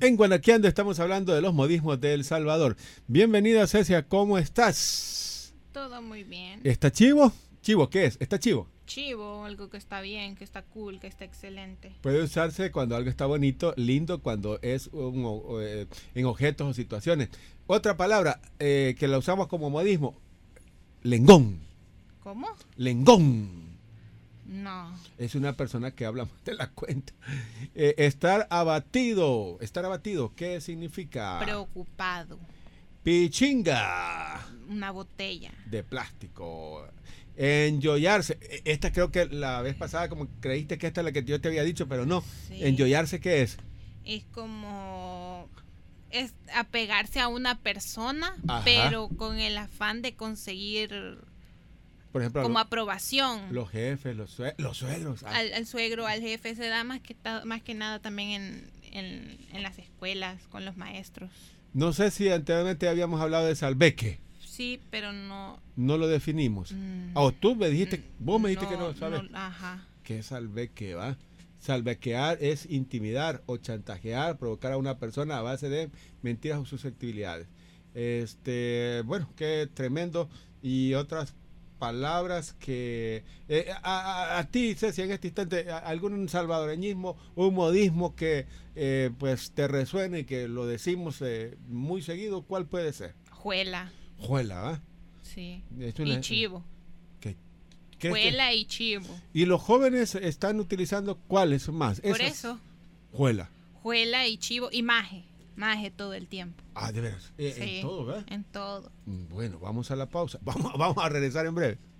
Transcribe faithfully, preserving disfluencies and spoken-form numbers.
En Guanaqueando estamos hablando de los modismos de El Salvador. Bienvenida, Cecia, ¿cómo estás? Todo muy bien. ¿Está chivo? ¿Chivo qué es? ¿Está chivo? Chivo, algo que está bien, que está cool, que está excelente. Puede usarse cuando algo está bonito, lindo, cuando es un, o, eh, en objetos o situaciones. Otra palabra eh, que la usamos como modismo, lengón. ¿Cómo? Lengón. No. Es una persona que habla más de la cuenta. Eh, estar abatido. Estar abatido, ¿qué significa? Preocupado. Pichinga. Una botella. De plástico. Enjoyarse. Esta creo que la vez pasada como creíste que esta es la que yo te había dicho, pero no. Sí. Enjoyarse, ¿qué es? Es como... es apegarse a una persona, Ajá. pero con el afán de conseguir... Por ejemplo, como lo, aprobación. Los jefes, los, sue los suegros. Al, al suegro, al jefe, se da más que, más que nada también en, en, en las escuelas, con los maestros. No sé si anteriormente habíamos hablado de salveque. Sí, pero no... No lo definimos. Mm, O oh, tú me dijiste, mm, vos me dijiste no, que no sabes. No, ajá. ¿Qué es salveque, va? Salvequear es intimidar o chantajear, provocar a una persona a base de mentiras o susceptibilidades. Este, bueno, qué tremendo. Y otras palabras que eh, a, a, a ti, Ceci, en este instante, a, algún salvadoreñismo, un modismo que eh, pues te resuene y que lo decimos eh, muy seguido, ¿cuál puede ser? Juela. Juela, ¿ah? Sí. Una, y chivo. ¿Qué? ¿Qué Juela es? y chivo. Y los jóvenes están utilizando ¿cuáles más? Por Esas. eso. Juela. Juela y chivo y maje. Maje todo el tiempo. Ah, de veras. Eh, sí, en todo, ¿verdad? En todo. Bueno, vamos a la pausa. Vamos, vamos a regresar en breve.